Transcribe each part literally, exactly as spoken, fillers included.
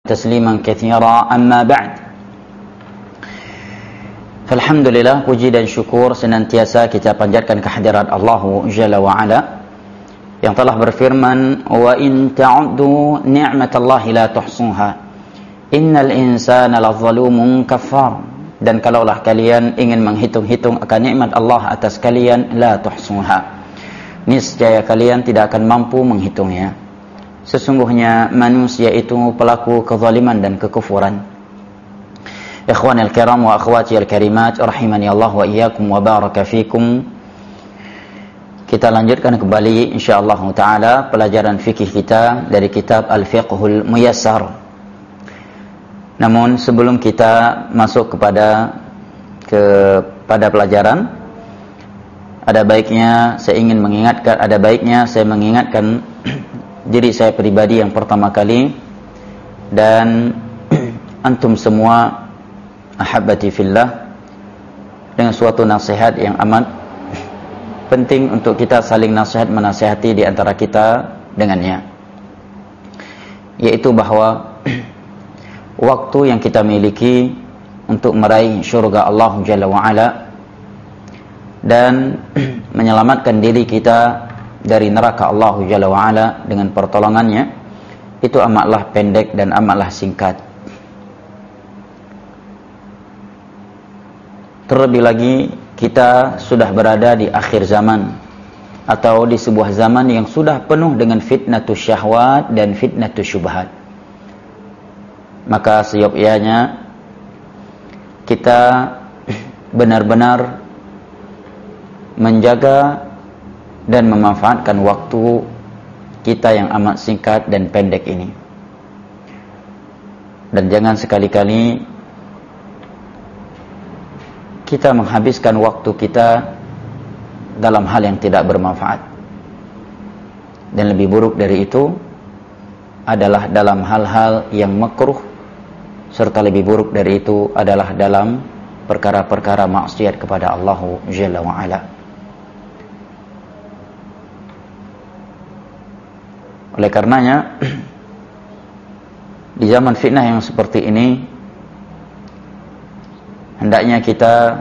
tasliman katsira, amma ba'd. Alhamdulillah, puji dan syukur senantiasa kita panjatkan kehadirat Allah Jalla wa Ala yang telah berfirman, wa in ta'uddu ni'matallahi la tuhsuha innal insana lazalumun kafar. Dan kalaulah kalian ingin menghitung-hitung akan nikmat Allah atas kalian, la tuhsuha, niscaya kalian tidak akan mampu menghitungnya. Sesungguhnya manusia itu pelaku kezaliman dan kekufuran. Ikhwanil kiram wa akhwati al-karimat, rahimani Allah wa iyyakum wa baraka fikum. Kita lanjutkan kembali insyaallah taala pelajaran fikih kita dari kitab Al-Fiqhul Muyassar. Namun sebelum kita masuk kepada kepada pelajaran, ada baiknya saya ingin mengingatkan, ada baiknya saya mengingatkan diri saya pribadi yang pertama kali dan antum semua ahabbati fillah dengan suatu nasihat yang amat penting untuk kita saling nasihat menasihati di antara kita dengannya, yaitu bahwa waktu yang kita miliki untuk meraih syurga Allah Jalla wa Ala dan menyelamatkan diri kita dari neraka Allah Jalla wa Ala dengan pertolongannya, itu amatlah pendek dan amatlah singkat. Terlebih lagi kita sudah berada di akhir zaman atau di sebuah zaman yang sudah penuh dengan fitnatus syahwat dan fitnatus syubhat. Maka seyogyanya kita benar-benar menjaga dan memanfaatkan waktu kita yang amat singkat dan pendek ini. Dan jangan sekali-kali kita menghabiskan waktu kita dalam hal yang tidak bermanfaat. Dan lebih buruk dari itu adalah dalam hal-hal yang makruh, serta lebih buruk dari itu adalah dalam perkara-perkara maksiat kepada Allah Jalla wa Ala. Oleh karenanya, di zaman fitnah yang seperti ini, hendaknya kita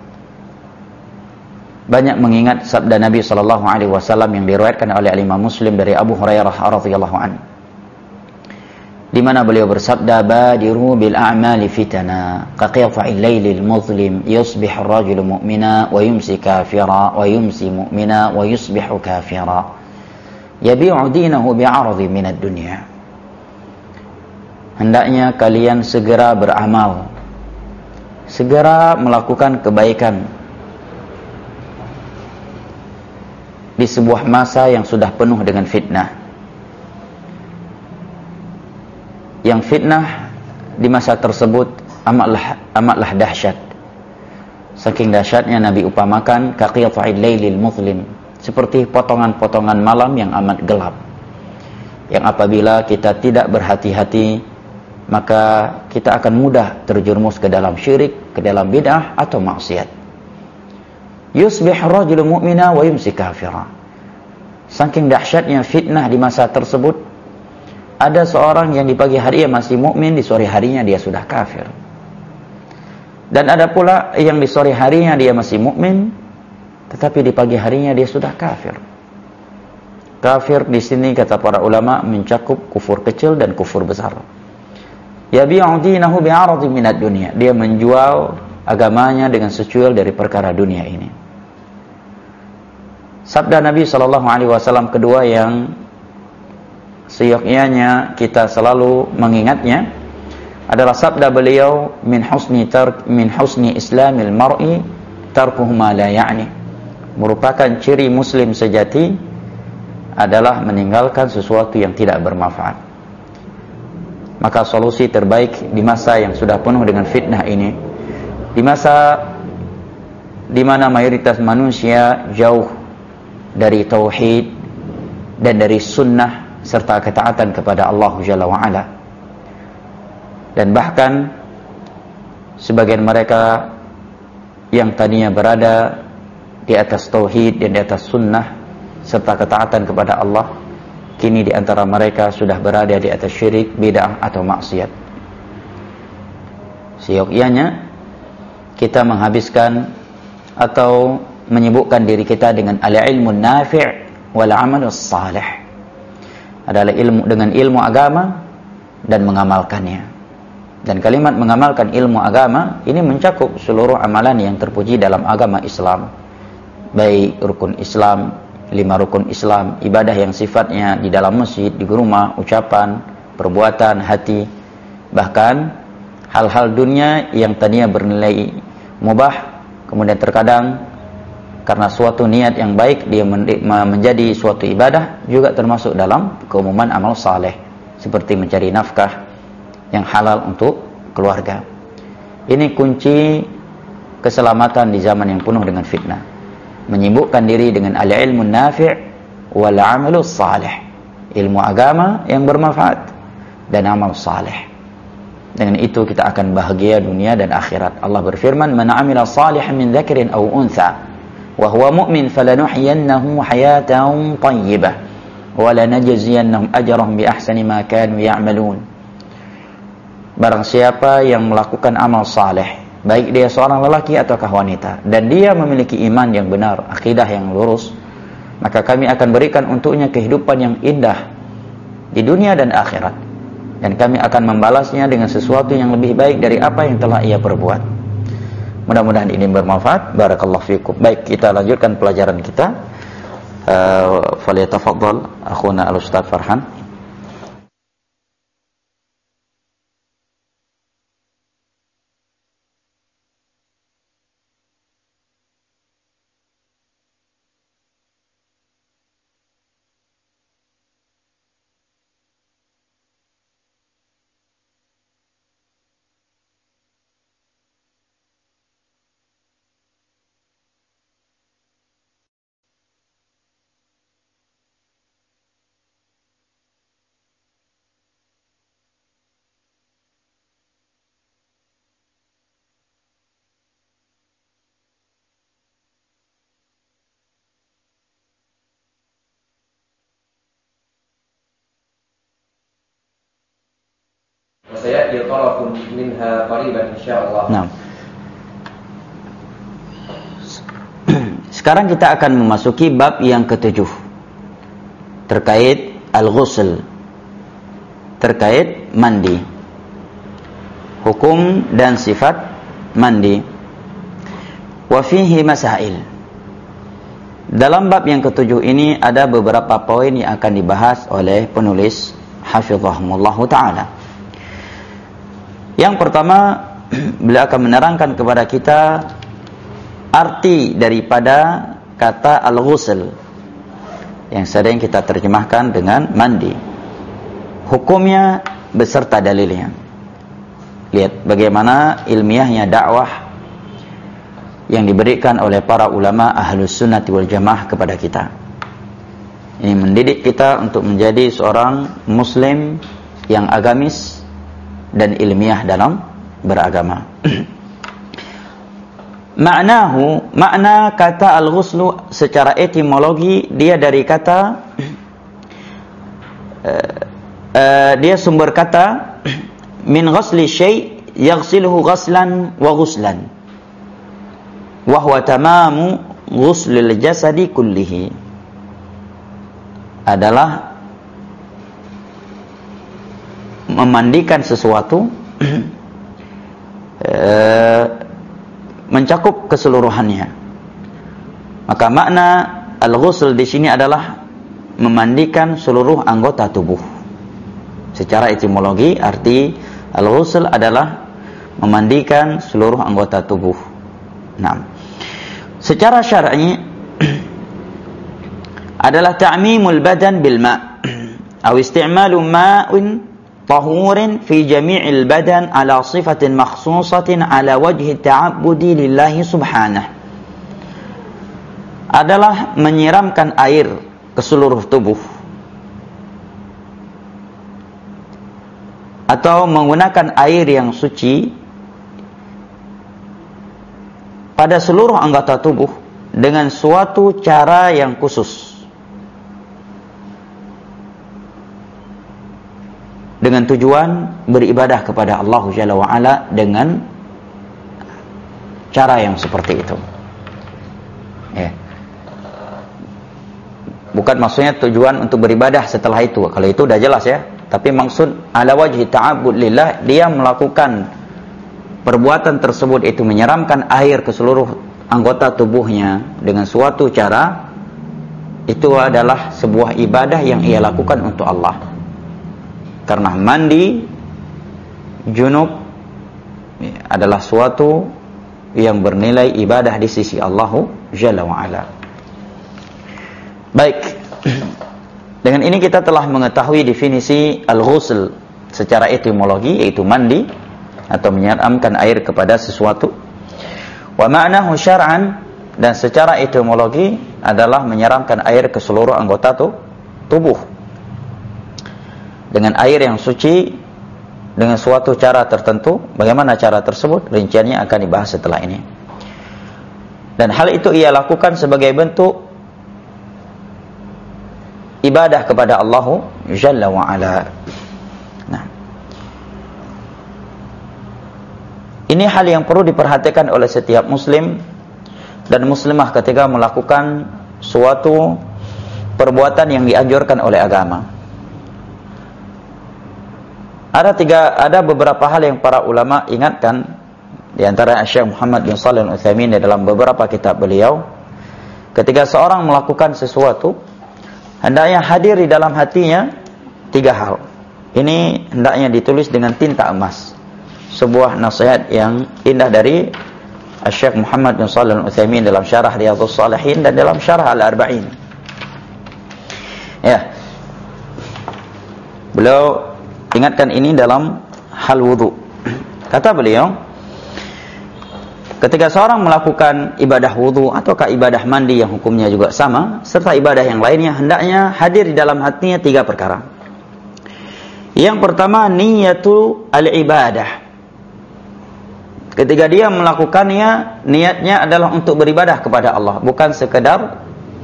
banyak mengingat sabda Nabi sallallahu alaihi wasallam yang diriwayatkan oleh Imam Muslim dari Abu Hurairah radhiyallahu anhu, di mana beliau bersabda, badiru bil a'mali fitana ka qita'il lailil muzlim yusbihu ar-rajulu mu'mina wa yumsi kafira wa yumsi mu'mina wa yusbihu kafira yabi'u dinahu bi'aradi minad dunya. Hendaknya kalian segera beramal, segera melakukan kebaikan di sebuah masa yang sudah penuh dengan fitnah. Yang fitnah di masa tersebut amatlah amatlah dahsyat. Saking dahsyatnya Nabi upamakan kaqita'il lailil muzlim, seperti potongan-potongan malam yang amat gelap, yang apabila kita tidak berhati-hati, maka kita akan mudah terjerumus ke dalam syirik, ke dalam bid'ah atau maksiat. Yusbih rajulu mu'mina wa yumsi kafira. Saking dahsyatnya fitnah di masa tersebut, ada seorang yang di pagi hari masih mukmin, di sore harinya dia sudah kafir. Dan ada pula yang di sore harinya dia masih mukmin, tetapi di pagi harinya dia sudah kafir. Kafir di sini kata para ulama mencakup kufur kecil dan kufur besar. Yabi'u dinahu bi'aradi minad dunya. Dia menjual agamanya dengan secuil dari perkara dunia ini. Sabda Nabi sallallahu alaihi wasallam kedua yang seyogyanya kita selalu mengingatnya adalah sabda beliau, min husni tark min husni islamil mar'i tarkuhu ma la ya'ni. Merupakan ciri muslim sejati adalah meninggalkan sesuatu yang tidak bermanfaat. Maka solusi terbaik di masa yang sudah penuh dengan fitnah ini, di masa di mana mayoritas manusia jauh dari tauhid dan dari sunnah serta ketaatan kepada Allah Jalla wa Ala, dan bahkan sebagian mereka yang tadinya berada di atas tauhid dan di atas sunnah serta ketaatan kepada Allah, kini di antara mereka sudah berada di atas syirik, bid'ah atau maksiat. Seyogyanya kita menghabiskan atau menyibukkan diri kita dengan al-ilmu nafi' wal amalus salih. Adalah ilmu dengan ilmu agama dan mengamalkannya. Dan kalimat mengamalkan ilmu agama ini mencakup seluruh amalan yang terpuji dalam agama Islam. Baik rukun Islam, lima rukun Islam, ibadah yang sifatnya di dalam masjid, di rumah, ucapan, perbuatan, hati, bahkan hal-hal dunia yang tadinya bernilai mubah, kemudian terkadang karena suatu niat yang baik dia menjadi suatu ibadah, juga termasuk dalam keumuman amal saleh, seperti mencari nafkah yang halal untuk keluarga. Ini kunci keselamatan di zaman yang penuh dengan fitnah. Menyibukkan diri dengan al-ilmu nafi' wal amalus salih, ilmu agama yang bermanfaat dan amal saleh. Dengan itu kita akan bahagia dunia dan akhirat. Allah berfirman, "Man 'amila salihan min dzakarin aw untha wa huwa mu'min falanuhyiyannahu hayatan thayyibah wa lanajziyannahum ajrahum bi ahsani ma kanu ya'malun." Barang siapa yang melakukan amal saleh, baik dia seorang lelaki ataukah wanita, dan dia memiliki iman yang benar, akidah yang lurus, maka kami akan berikan untuknya kehidupan yang indah di dunia dan akhirat, dan kami akan membalasnya dengan sesuatu yang lebih baik dari apa yang telah ia perbuat. Mudah-mudahan ini bermanfaat. Barakallahu fikum. Baik, kita lanjutkan pelajaran kita. Uh, Falyatafaddal akhuna al-Ustaz Farhan. وسيأتي طرف منها قريبا إن شاء الله. Nah. Sekarang kita akan memasuki bab yang ketujuh terkait al-ghusl, terkait mandi, hukum dan sifat mandi. Wa fihi masail. Dalam bab yang ketujuh ini ada beberapa poin yang akan dibahas oleh penulis hafizahumullahu ta'ala. Yang pertama, beliau akan menerangkan kepada kita arti daripada kata al-ghusl yang sering kita terjemahkan dengan mandi, hukumnya beserta dalilnya. Lihat bagaimana ilmiahnya dakwah yang diberikan oleh para ulama ahlus sunnati wal jamaah kepada kita. Ini mendidik kita untuk menjadi seorang muslim yang agamis dan ilmiah dalam beragama. Ma'nahu, makna kata al-ghuslu secara etimologi dia dari kata uh, uh, dia sumber kata min ghasli syai' yaghsiluhu ghaslan wa ghuslan wa huwa tamamu ghuslil jasadi kullihi, adalah memandikan sesuatu uh, mencakup keseluruhannya. Maka makna al-ghusl di sini adalah memandikan seluruh anggota tubuh. Secara etimologi arti al-ghusl adalah memandikan seluruh anggota tubuh. Nah, secara syar'i adalah ta'mimul badan bil ma' atau isti'malu ma'in tahurin fi jami'il badan ala sifatin makhsusatin ala wajhi ta'abbudi lillahi subhanahu, adalah menyiramkan air ke seluruh tubuh atau menggunakan air yang suci pada seluruh anggota tubuh dengan suatu cara yang khusus dengan tujuan beribadah kepada Allah Jalla wa Ala dengan cara yang seperti itu. Ya. Bukan maksudnya tujuan untuk beribadah setelah itu. Kalau itu udah jelas ya. Tapi maksud ala wajhi ta'abbud lillah, dia melakukan perbuatan tersebut itu menyeramkan air ke seluruh anggota tubuhnya dengan suatu cara, itu adalah sebuah ibadah yang ia lakukan untuk Allah. Karena mandi junub adalah suatu yang bernilai ibadah di sisi Allah Jalla wa Ala. Baik, dengan ini kita telah mengetahui definisi al-ghusl secara etimologi, yaitu mandi atau menyiramkan air kepada sesuatu. Wa ma'nahu syar'an, dan secara etimologi adalah menyiramkan air ke seluruh anggota tubuh dengan air yang suci dengan suatu cara tertentu. Bagaimana cara tersebut? Rinciannya akan dibahas setelah ini. Dan hal itu ia lakukan sebagai bentuk ibadah kepada Allah Jalla wa Ala. Nah, ini hal yang perlu diperhatikan oleh setiap muslim dan muslimah ketika melakukan suatu perbuatan yang dianjurkan oleh agama. Ada tiga, ada beberapa hal yang para ulama ingatkan, di antara Syekh Muhammad bin Shalih Al-Utsaimin dalam beberapa kitab beliau, ketika seorang melakukan sesuatu, hendaknya hadir di dalam hatinya tiga hal. Ini hendaknya ditulis dengan tinta emas. Sebuah nasihat yang indah dari Syekh Muhammad bin Shalih Al-Utsaimin dalam syarah Riyadhus Shalihin dan dalam syarah Al-Arba'in. Ya. Beliau ingatkan ini dalam hal wudu. Kata beliau, ketika seorang melakukan ibadah wudu ataukah ibadah mandi yang hukumnya juga sama, serta ibadah yang lainnya, hendaknya hadir di dalam hatinya tiga perkara. Yang pertama, niyatu al-ibadah. Ketika dia melakukannya, niatnya adalah untuk beribadah kepada Allah, bukan sekedar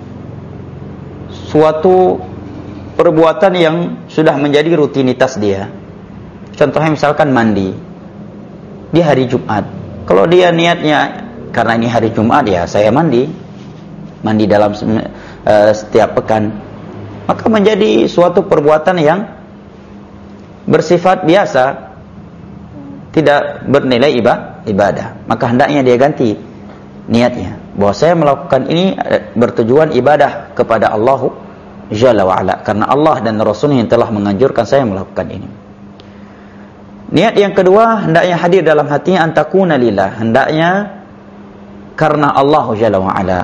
suatu perbuatan yang sudah menjadi rutinitas dia. Contohnya misalkan mandi di hari Jumat. Kalau dia niatnya karena ini hari Jumat, ya saya mandi mandi dalam uh, setiap pekan, maka menjadi suatu perbuatan yang bersifat biasa, tidak bernilai ibadah. Maka hendaknya dia ganti niatnya, bahwa saya melakukan ini bertujuan ibadah kepada Allah Jalla wa Ala, karena Allah dan Rasulnya yang telah menganjurkan saya melakukan ini. Niat yang kedua, hendaknya hadir dalam hatinya antakuna lillah, hendaknya karena Allah Jalla wa Ala,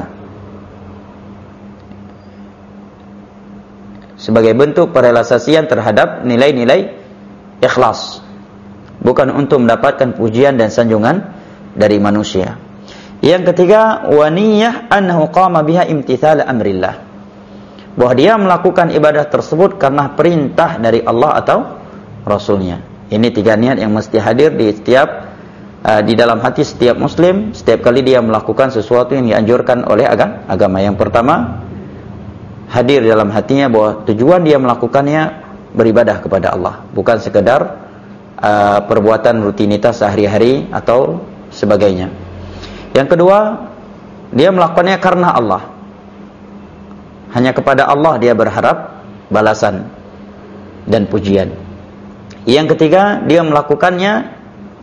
sebagai bentuk perealisasian terhadap nilai-nilai ikhlas, bukan untuk mendapatkan pujian dan sanjungan dari manusia. Yang ketiga, wa niyyah annahu qama biha imtithal amrillah, bahwa dia melakukan ibadah tersebut karena perintah dari Allah atau Rasulnya. Ini tiga niat yang mesti hadir di setiap uh, di dalam hati setiap muslim setiap kali dia melakukan sesuatu yang dianjurkan oleh agama. Yang pertama, hadir dalam hatinya bahwa tujuan dia melakukannya beribadah kepada Allah, bukan sekedar uh, perbuatan rutinitas sehari-hari atau sebagainya. Yang kedua, dia melakukannya karena Allah. Hanya kepada Allah dia berharap balasan dan pujian. Yang ketiga, dia melakukannya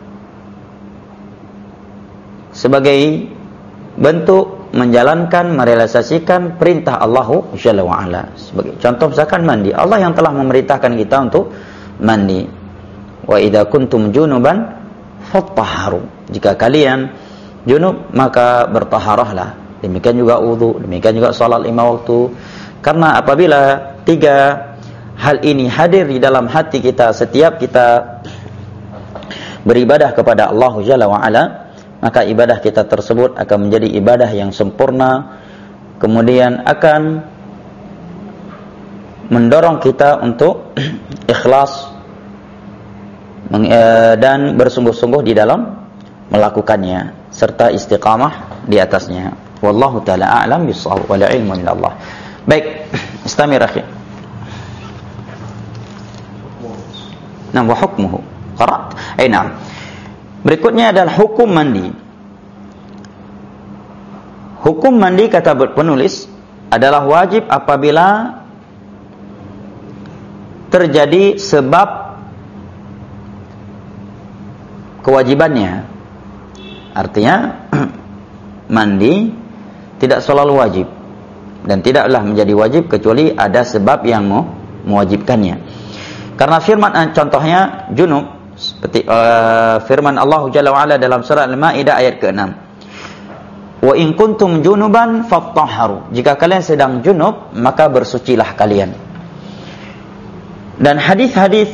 sebagai bentuk menjalankan, merealisasikan perintah Allah Jalla wa Ala. Sebagai contoh misalkan mandi, Allah yang telah memerintahkan kita untuk mandi. Wa idza kuntum junuban fattahharu. Jika kalian junub maka bertaharahlah. Demikian juga wudu, demikian juga salat lima waktu. Karena apabila tiga hal ini hadir di dalam hati kita setiap kita beribadah kepada Allah Jalla wa Ala, maka ibadah kita tersebut akan menjadi ibadah yang sempurna, kemudian akan mendorong kita untuk ikhlas dan bersungguh-sungguh di dalam melakukannya serta istiqamah di atasnya. Wallahu taala a'lam bissawab wal ilmu indallah. Baik, istamir akhi. Nah, wa hukmuhu. Qarat. Eh, nah. Berikutnya adalah hukum mandi. Hukum mandi kata penulis adalah wajib apabila terjadi sebab kewajibannya. Artinya mandi tidak selalu wajib dan tidaklah menjadi wajib kecuali ada sebab yang mau mewajibkannya. Karena firman contohnya junub seperti uh, firman Allah Jalla wa Ala dalam surah Al-Maidah ayat keenam. Wa in kuntum junuban fattahharu. Jika kalian sedang junub, maka bersucilah kalian. Dan hadis-hadis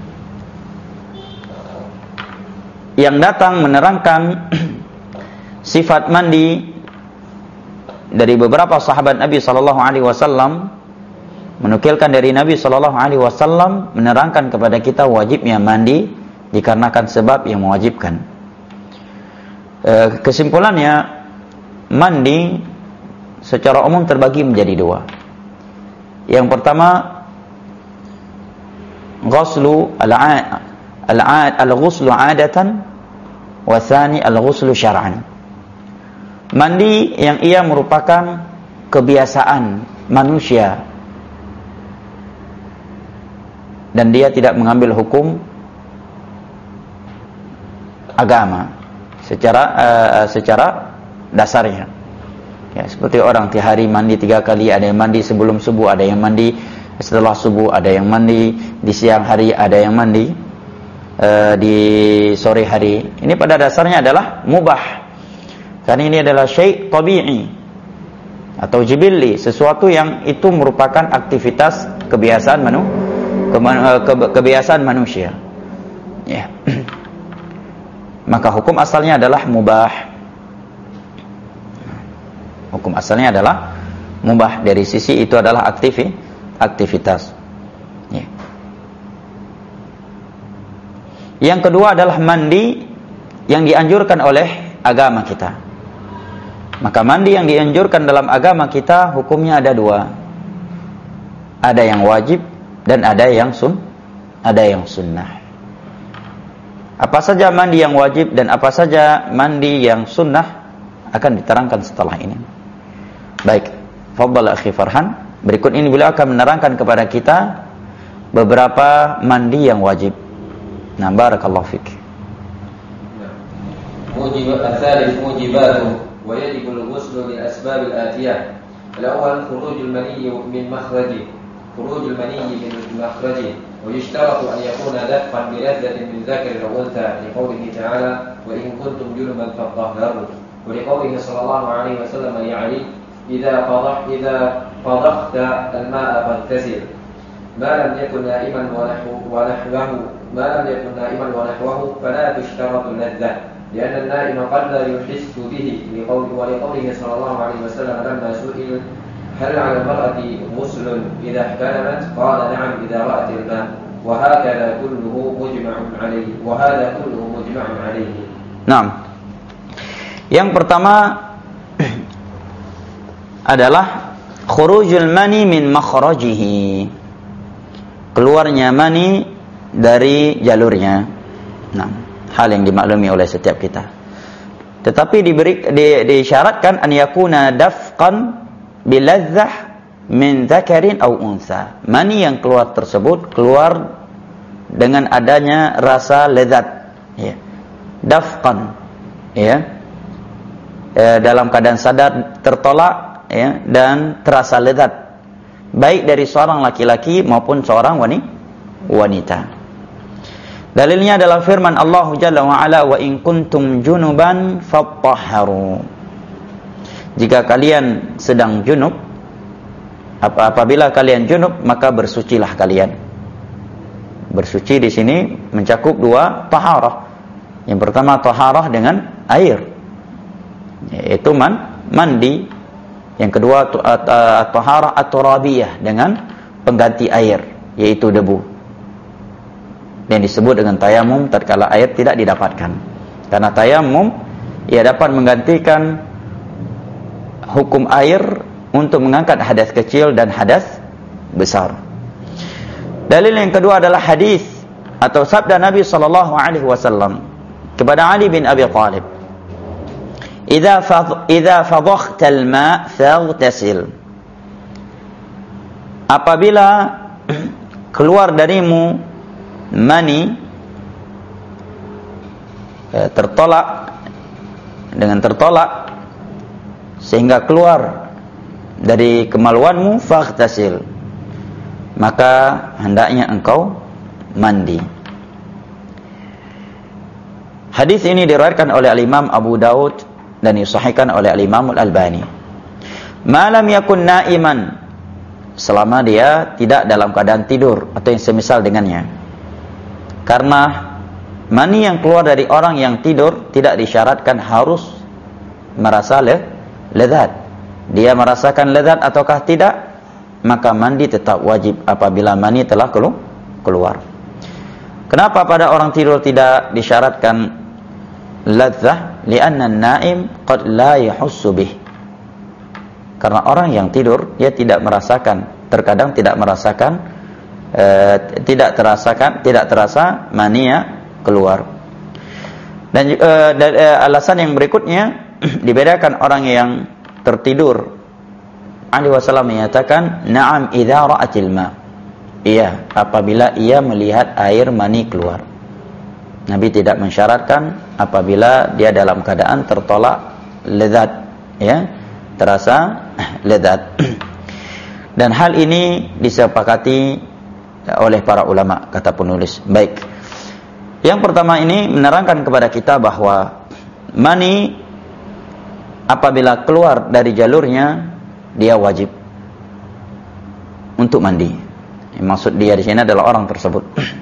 yang datang menerangkan sifat mandi dari beberapa sahabat Nabi sallallahu alaihi wasallam menukilkan dari Nabi sallallahu alaihi wasallam menerangkan kepada kita wajibnya mandi dikarenakan sebab yang mewajibkan. E, kesimpulannya mandi secara umum terbagi menjadi dua. Yang pertama ghuslu al-'ad al-'ad al-ghuslu 'adatan wa tsani al-ghuslu syar'an. Mandi yang ia merupakan kebiasaan manusia dan dia tidak mengambil hukum agama secara uh, secara dasarnya. Ya, seperti orang tiap hari mandi tiga kali, ada yang mandi sebelum subuh, ada yang mandi setelah subuh, ada yang mandi di siang hari, ada yang mandi uh, di sore hari. Ini pada dasarnya adalah mubah. Karena ini adalah syai' tabi'i atau jibilli, sesuatu yang itu merupakan aktivitas kebiasaan manu, ke, ke, kebiasaan manusia. Ya. Maka hukum asalnya adalah mubah. Hukum asalnya adalah mubah, dari sisi itu adalah aktivi, aktivitas. Ya. Yang kedua adalah mandi yang dianjurkan oleh agama kita. Maka mandi yang dianjurkan dalam agama kita hukumnya ada dua. Ada yang wajib dan ada yang sun, ada yang sunnah. Apa saja mandi yang wajib dan apa saja mandi yang sunnah akan diterangkan setelah ini. Baik, fadhal akhi Farhan. Berikut ini beliau akan menerangkan kepada kita beberapa mandi yang wajib. Nah, barakallahu fik. Mujib al-thalith mujibatu wa yajibu al-ghuslu li asbab al-atiyah. Al-awwal khurujul maniyyi min makhraji. Khurujul maniyyi min makhraji. ويشترط أن يكون دفقا بلذة من ذكر أو أنثى لقوله تعالى وإن كنتم جنبا فطهروا ولقوله صلى الله عليه وسلم لعلي إذا فضح إذا فضحت الماء فاغتسل ما لم يكن نائما ونحوه ما لم يكن نائما ونحوه فلا تشترط اللذة لأن النائم قد لا يحس به ولقوله صلى الله عليه وسلم لما سئل هل على المرأة غسل إذا احتلمت قال نعم إذا رأت الماء وهكذا كله مجمع عليه وهذا كله مجمع عليه. Naam. Yang pertama adalah khurujul mani min makhrajihi. Keluarnya mani dari jalurnya. Nah, hal yang dimaklumi oleh setiap kita. Tetapi diberi di, disyaratkan an yakuna dafqan biladzah min dzakarin aw unsa. Mani yang keluar tersebut keluar dengan adanya rasa lezat, ya. Dafqan, ya. E, dalam keadaan sadar tertolak, ya, dan terasa lezat baik dari seorang laki-laki maupun seorang wanita. Dalilnya adalah firman Allah Jalla wa Ala wa in kuntum junuban fattahharu. Jika kalian sedang junub, apabila kalian junub maka bersucilah kalian. Bersuci di sini mencakup dua taharah. Yang pertama taharah dengan air, yaitu man, mandi. Yang kedua taharah at-turabiyah dengan pengganti air, yaitu debu. Dan disebut dengan tayamum tatkala air tidak didapatkan. Karena tayamum ia dapat menggantikan hukum air untuk mengangkat hadas kecil dan hadas besar. Dalil yang kedua adalah hadis atau sabda Nabi sallallahu alaihi wasallam kepada Ali bin Abi Thalib, "Idza fadh idza fadhakhta al-ma' faghtasil." Apabila keluar darimu mani, eh, tertolak dengan tertolak sehingga keluar dari kemaluanmu, faghtasil, maka hendaknya engkau mandi. Hadis ini diriwayatkan oleh Al-Imam Abu Daud dan disahihkan oleh Al-Imam Al-Albani. Ma lam yakun naiman, selama dia tidak dalam keadaan tidur atau yang semisal dengannya. Karena mani yang keluar dari orang yang tidur tidak disyaratkan harus merasa le lezat. Dia merasakan lezat ataukah tidak, maka mandi tetap wajib apabila mani telah keluar. Kenapa pada orang tidur tidak disyaratkan ladzah? Li'anna an-naim qad la yahussu bih. Karena orang yang tidur dia tidak merasakan, terkadang tidak merasakan, uh, tidak terasakan, tidak terasa mania keluar. Dan uh, dan uh, alasan yang berikutnya dibedakan orang yang tertidur. Ali wasallam menyatakan, "Na'am idza ra'atil ma." Iya, apabila ia melihat air mani keluar. Nabi tidak mensyaratkan apabila dia dalam keadaan tertolak lezat, ya, terasa lezat. Dan hal ini disepakati oleh para ulama, kata penulis. Baik. Yang pertama ini menerangkan kepada kita bahwa mani apabila keluar dari jalurnya dia wajib untuk mandi. Maksud dia di sini adalah orang tersebut.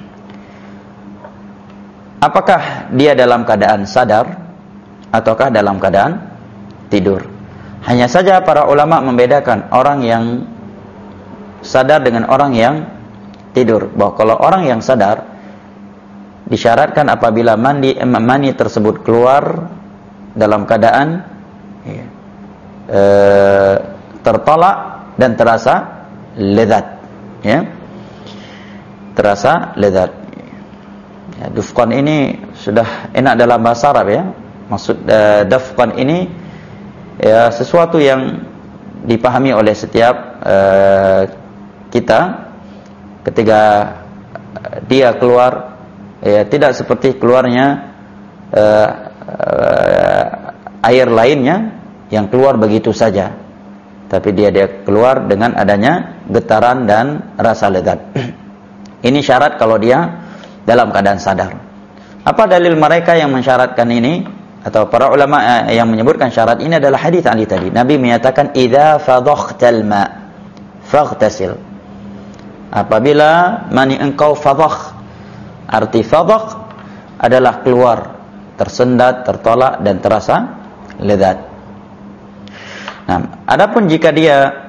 Apakah dia dalam keadaan sadar ataukah dalam keadaan tidur? Hanya saja para ulama membedakan orang yang sadar dengan orang yang tidur. Bahwa kalau orang yang sadar disyaratkan apabila mandi mani tersebut keluar dalam keadaan ya, e, tertolak dan terasa lezat, ya, terasa lezat. Ya, dufqan ini sudah enak dalam bahasa Arab, ya. Maksud e, dufqan ini ya sesuatu yang dipahami oleh setiap uh, kita ketika dia keluar, ya tidak seperti keluarnya uh, uh, air lainnya yang keluar begitu saja, tapi dia dia keluar dengan adanya getaran dan rasa lezat. Ini syarat kalau dia dalam keadaan sadar. Apa dalil mereka yang mensyaratkan ini? Atau para ulama yang menyebutkan syarat ini adalah hadis Ali tadi. Nabi menyatakan, "Idza fadhakhtal ma faghtasil." Apabila mani engkau fadhakh, arti fadhakh adalah keluar, tersendat, tertolak dan terasa lezat. Nah, adapun jika dia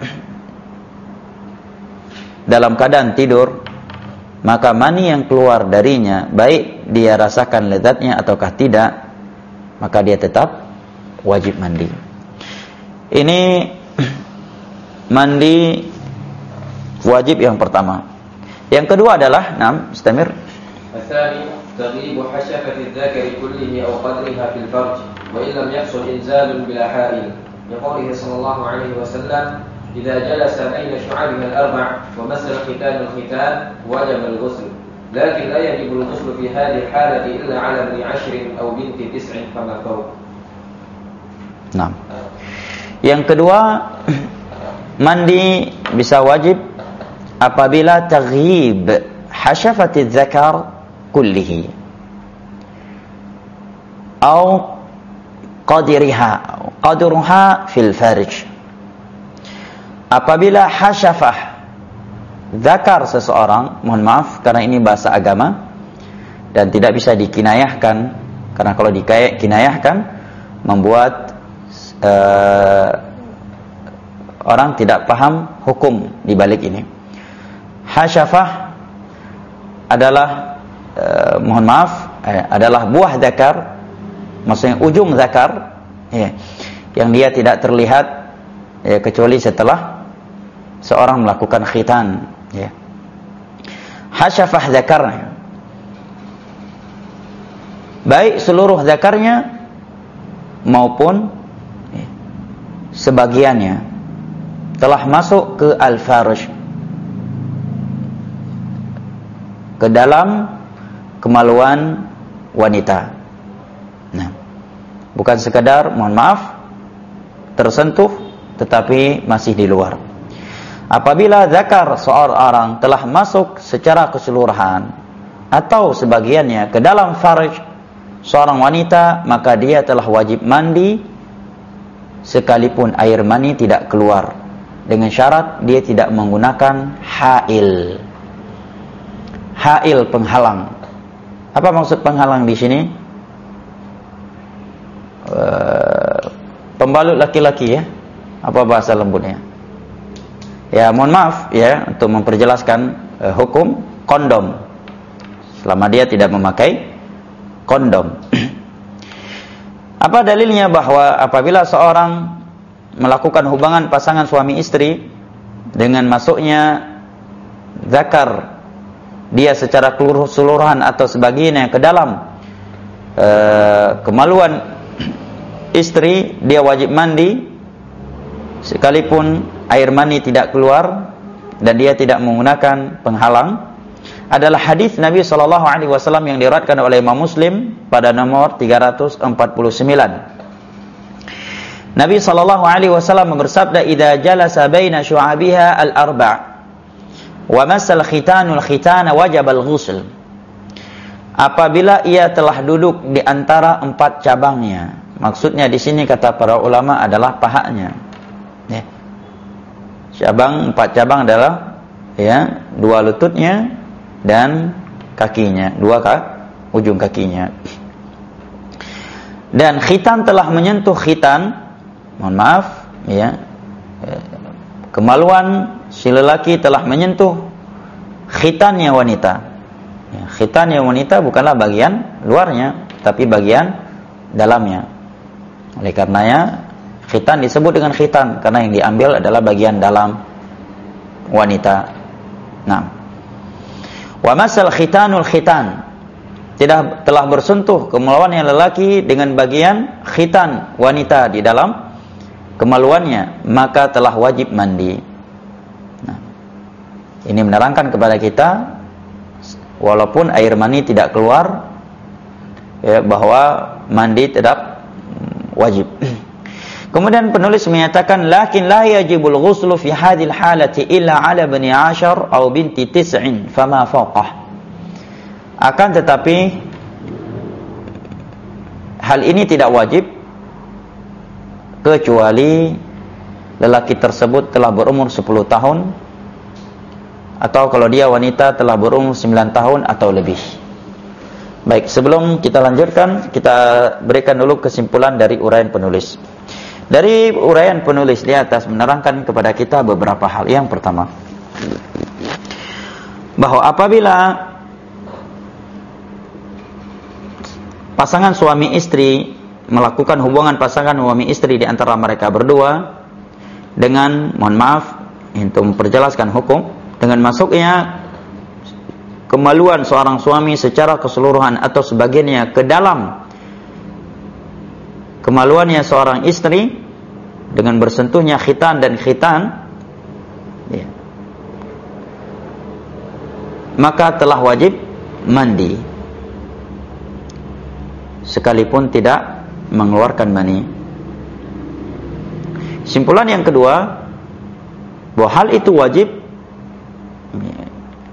dalam keadaan tidur, maka mani yang keluar darinya baik dia rasakan lezatnya ataukah tidak, maka dia tetap wajib mandi. Ini mandi wajib yang pertama. Yang kedua adalah, nam, istamir. الثاني تغيب حشفة الذكر كله أو قدرها في الفرج وإن لم يحصل إنزال بلا حائل لقوله صلى الله عليه وسلم إذا جلس بين شعابها الأربع ومس الختان الختان وجب الغسل لكن لا يجب الغسل في هذه الحالة إلا على ابن عشر أو بنت تسع فما فوق. Nah, yang kedua, mandi bisa wajib apabila taghib hashafati dzakar kullihi atau qadriha qadruha fil farj. Apabila hashafah zakar seseorang, mohon maaf karena ini bahasa agama dan tidak bisa dikinayahkan, karena kalau dikinayahkan membuat uh, orang tidak paham hukum di balik ini. Hashafah adalah uh, mohon maaf eh, adalah buah zakar, maksudnya ujung zakar, ya, yang dia tidak terlihat ya, kecuali setelah seorang melakukan khitan, ya. Hashafah zakarnya baik seluruh zakarnya maupun sebagiannya telah masuk ke al-farj, ke dalam kemaluan wanita. Nah, bukan sekadar, mohon maaf, tersentuh, tetapi masih di luar. Apabila zakar seorang telah masuk secara keseluruhan atau sebagiannya ke dalam farj seorang wanita, maka dia telah wajib mandi sekalipun air mani tidak keluar, dengan syarat dia tidak menggunakan hail. Hail penghalang. Apa maksud penghalang di sini? Uh, pembalut laki-laki ya. Apa bahasa lembutnya? Ya, mohon maaf ya untuk memperjelaskan uh, hukum kondom. Selama dia tidak memakai kondom. Apa dalilnya bahwa apabila seorang melakukan hubungan pasangan suami istri dengan masuknya zakar dia secara keseluruhan atau sebagiannya ke dalam uh, kemaluan istri, dia wajib mandi sekalipun air mani tidak keluar dan dia tidak menggunakan penghalang, adalah hadis Nabi sallallahu alaihi wasallam yang diriwayatkan oleh Imam Muslim pada nomor tiga ratus empat puluh sembilan. Nabi sallallahu alaihi wasallam bersabda, "Idza jalasa baina syu'abiha al-arba' wa masal khitanul khitana wajib al-ghusl." Apabila ia telah duduk di antara empat cabangnya, maksudnya di sini kata para ulama adalah pahanya. Ya. Cabang empat cabang adalah ya dua lututnya dan kakinya, dua kak, ujung kakinya. Dan khitan telah menyentuh khitan, mohon maaf ya, kemaluan si lelaki telah menyentuh khitannya wanita. Ya, khitannya wanita bukanlah bagian luarnya, tapi bagian dalamnya. Oleh karenanya khitan disebut dengan khitan karena yang diambil adalah bagian dalam wanita. Nah, wa masal khitanul khitan, tidak telah bersentuh kemaluannya lelaki dengan bagian khitan wanita di dalam kemaluannya, maka telah wajib mandi. Nah, ini menerangkan kepada kita walaupun air mani tidak keluar ya, bahwa mandi tetap wajib. Kemudian penulis menyatakan, lakin la yajibul ghuslu fi hadhil halati illa ala bani ashar aw binti tis'in fama fawqah. Akan tetapi hal ini tidak wajib kecuali lelaki tersebut telah berumur sepuluh tahun, atau kalau dia wanita telah berumur sembilan tahun atau lebih. Baik, sebelum kita lanjutkan, kita berikan dulu kesimpulan dari uraian penulis. Dari uraian penulis di atas menerangkan kepada kita beberapa hal. Yang pertama, bahwa apabila pasangan suami istri melakukan hubungan pasangan suami istri di antara mereka berdua dengan, mohon maaf untuk memperjelaskan hukum, dengan masuknya kemaluan seorang suami secara keseluruhan atau sebagiannya ke dalam kemaluannya seorang istri dengan bersentuhnya khitan dan khitan ya, maka telah wajib mandi sekalipun tidak mengeluarkan mani. Simpulan yang kedua, bahwa hal itu wajib ya,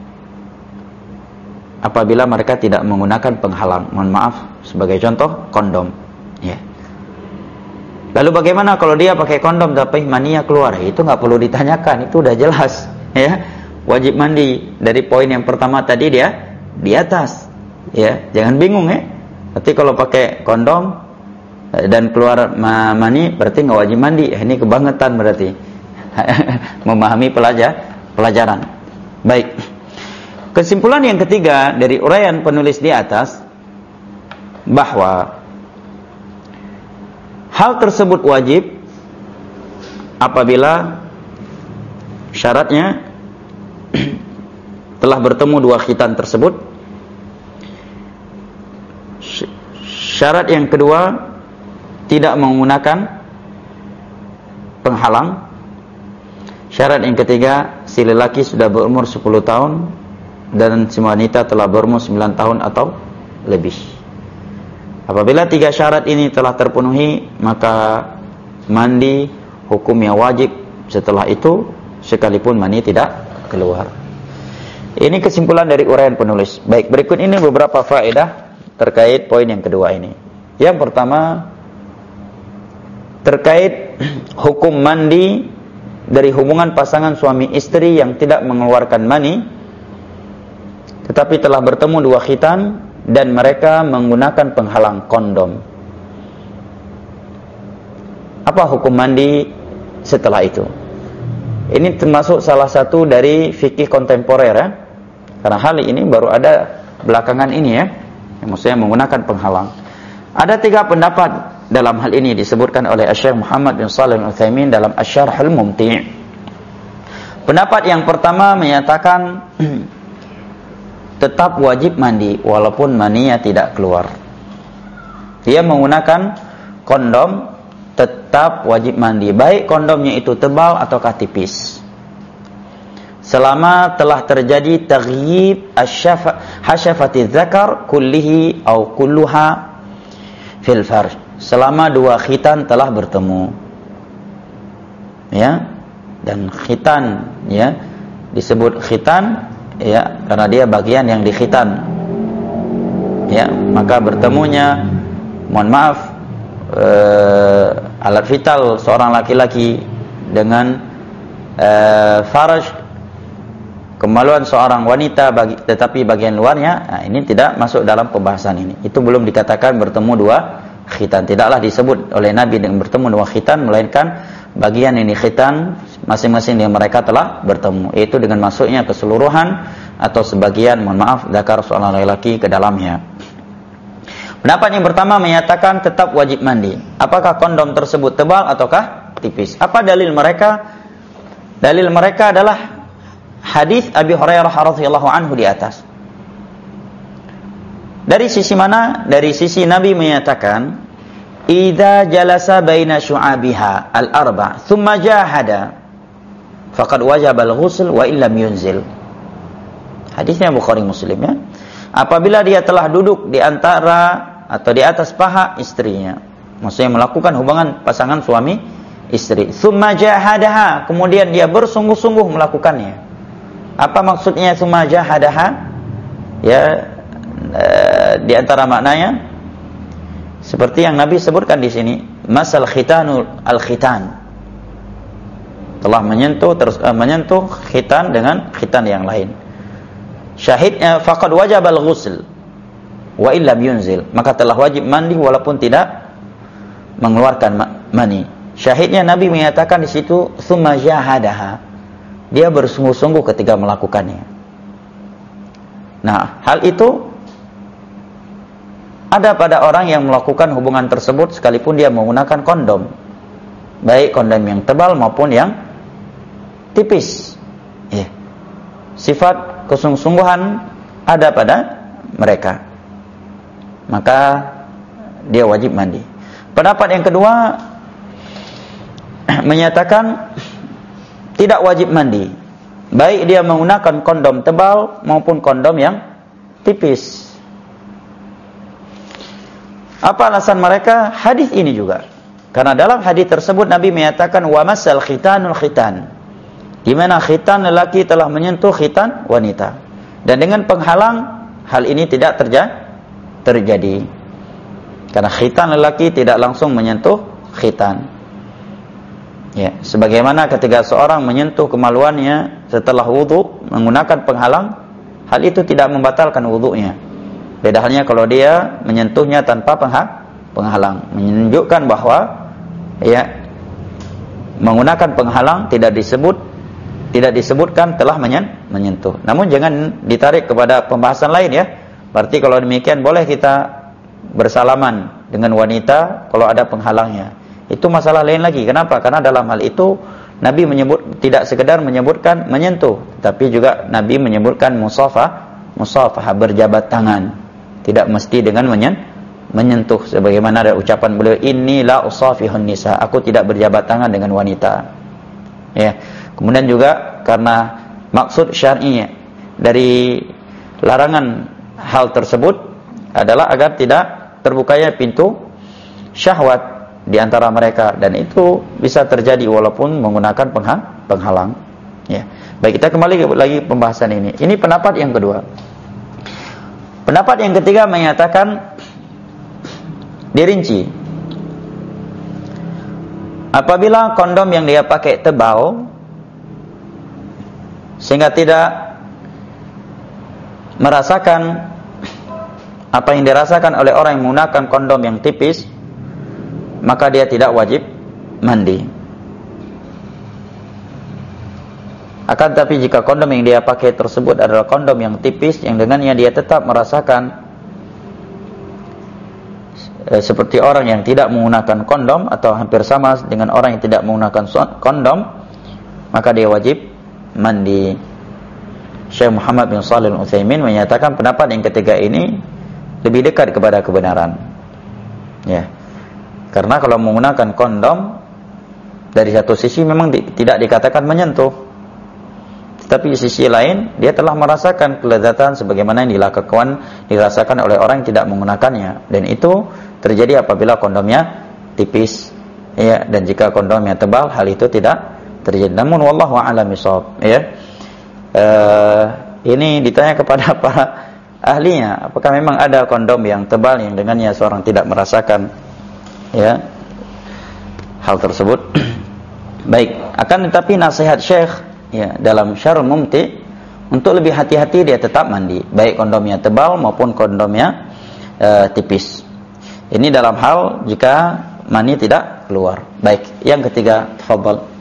apabila mereka tidak menggunakan penghalang. Mohon maaf, sebagai contoh kondom ya. Lalu bagaimana kalau dia pakai kondom tapi maninya keluar? Itu nggak perlu ditanyakan, itu udah jelas ya. Wajib mandi. Dari poin yang pertama tadi dia di atas ya. Jangan bingung ya. Berarti kalau pakai kondom dan keluar mani berarti nggak wajib mandi. Ini kebangetan berarti. Memahami pelajar pelajaran. Baik. Kesimpulan yang ketiga dari uraian penulis di atas, bahwa hal tersebut wajib apabila syaratnya telah bertemu dua khitan tersebut Syarat yang kedua, tidak menggunakan penghalang. Syarat yang ketiga, si lelaki sudah berumur sepuluh tahun dan si wanita telah berumur sembilan tahun atau lebih. Apabila tiga syarat ini telah terpenuhi, maka mandi hukumnya wajib. Setelah itu, sekalipun mani tidak keluar. Ini kesimpulan dari uraian penulis. Baik, berikut ini beberapa faedah terkait poin yang kedua ini. Yang pertama, terkait hukum mandi dari hubungan pasangan suami istri yang tidak mengeluarkan mani, tetapi telah bertemu dua khitan dan mereka menggunakan penghalang kondom. Apa hukum mandi setelah itu? Ini termasuk salah satu dari fikih kontemporer ya. Karena hal ini baru ada belakangan ini ya, yang maksudnya menggunakan penghalang. Ada tiga pendapat dalam hal ini disebutkan oleh Syekh Muhammad bin Shalih Al-Utsaimin dalam Asy-Syarhul Mumti'. Pendapat yang pertama menyatakan tetap wajib mandi walaupun maninya tidak keluar. Dia menggunakan kondom, tetap wajib mandi, baik kondomnya itu tebal ataukah tipis, selama telah terjadi taghyib hasyafati dzakar kullihi au kulluha fil farj, selama dua khitan telah bertemu ya. Dan khitan ya disebut khitan ya karena dia bagian yang dikhitan ya, maka bertemunya, mohon maaf, uh, alat vital seorang laki-laki dengan uh, faraj, kemaluan seorang wanita bagi, tetapi bagian luarnya, nah ini tidak masuk dalam pembahasan ini. Itu belum dikatakan bertemu dua khitan. Tidaklah disebut oleh Nabi dengan bertemu dua khitan, melainkan bagian ini khitan masing-masing dari mereka telah bertemu, yaitu dengan masuknya keseluruhan atau sebagian, mohon maaf, zakar seorang laki-laki ke dalamnya. Pendapat yang pertama menyatakan tetap wajib mandi. Apakah kondom tersebut tebal ataukah tipis? Apa dalil mereka? Dalil mereka adalah hadis Abi Hurairah radhiyallahu anhu di atas. Dari sisi mana? Dari sisi Nabi menyatakan, "Idza jalasa baina syu'abiha al-arba' thumma jahada faqad wajaba al-ghusl wa illam yunzil." Hadisnya Bukhari Muslim ya. Apabila dia telah duduk di antara atau di atas paha istrinya, maksudnya melakukan hubungan pasangan suami istri, thumma jahadaha, kemudian dia bersungguh-sungguh melakukannya. Apa maksudnya thumma jahadaha? Ya, e, di antara maknanya seperti yang Nabi sebutkan di sini, masal khitanul al-khitan, telah menyentuh terus uh, menyentuh khitan dengan khitan yang lain. Syahidnya faqad wajaba al-ghusl wa illam yunzil, maka telah wajib mandi walaupun tidak mengeluarkan mani. Syahidnya Nabi menyatakan di situ tsumma jahadaha, dia bersungguh-sungguh ketika melakukannya. Nah, hal itu ada pada orang yang melakukan hubungan tersebut sekalipun dia menggunakan kondom, baik kondom yang tebal maupun yang tipis ya. Sifat kesungguhan ada pada mereka, maka dia wajib mandi. Pendapat yang kedua menyatakan tidak wajib mandi, baik dia menggunakan kondom tebal maupun kondom yang tipis. Apa alasan mereka? Hadis ini juga. Karena dalam hadis tersebut Nabi menyatakan wa masal khitanul khitan, di mana khitan lelaki telah menyentuh khitan wanita. Dan dengan penghalang hal ini tidak terja- terjadi. Karena khitan lelaki tidak langsung menyentuh khitan. Ya, sebagaimana ketika seorang menyentuh kemaluannya setelah wudu menggunakan penghalang, hal itu tidak membatalkan wudunya. Beda halnya kalau dia menyentuhnya tanpa penghalang, menunjukkan bahwa ya menggunakan penghalang tidak disebut tidak disebutkan telah menyentuh. Namun jangan ditarik kepada pembahasan lain ya. Berarti kalau demikian boleh kita bersalaman dengan wanita kalau ada penghalangnya. Itu masalah lain lagi. Kenapa? Karena dalam hal itu Nabi menyebut tidak sekedar menyebutkan menyentuh, tapi juga Nabi menyebutkan musafah, musafah berjabat tangan. Tidak mesti dengan menyen, menyentuh, sebagaimana ada ucapan beliau, inni la usafihun nisa, aku tidak berjabat tangan dengan wanita. Ya. Kemudian juga karena maksud syar'i dari larangan hal tersebut adalah agar tidak terbukanya pintu syahwat di antara mereka, dan itu bisa terjadi walaupun menggunakan penghalang. Ya. Baik, kita kembali lagi pembahasan ini. Ini pendapat yang kedua. Pendapat yang ketiga menyatakan dirinci. Apabila kondom yang dia pakai tebal sehingga tidak merasakan apa yang dirasakan oleh orang yang menggunakan kondom yang tipis, maka dia tidak wajib mandi. Akan tapi jika kondom yang dia pakai tersebut adalah kondom yang tipis, yang dengannya dia tetap merasakan e, seperti orang yang tidak menggunakan kondom, atau hampir sama dengan orang yang tidak menggunakan kondom, maka dia wajib mandi. Syekh Muhammad bin Shalih Al-Utsaimin menyatakan pendapat yang ketiga ini lebih dekat kepada kebenaran. Ya. Karena kalau menggunakan kondom, dari satu sisi memang di, tidak dikatakan menyentuh, tapi di sisi lain dia telah merasakan kelezatan sebagaimana yang dilakukan dirasakan oleh orang yang tidak menggunakannya, dan itu terjadi apabila kondomnya tipis, ya. Dan jika kondomnya tebal, hal itu tidak terjadi. Namun wallahu a'lam bishawab, ya. Uh, ini ditanya kepada para ahlinya, apakah memang ada kondom yang tebal yang dengannya seorang tidak merasakan, ya, hal tersebut. Baik, akan tetapi nasihat Syekh, ya, dalam Syarh Mumti, untuk lebih hati-hati dia tetap mandi, baik kondomnya tebal maupun kondomnya uh, tipis. Ini dalam hal jika mani tidak keluar. Baik, yang ketiga, tafadhal.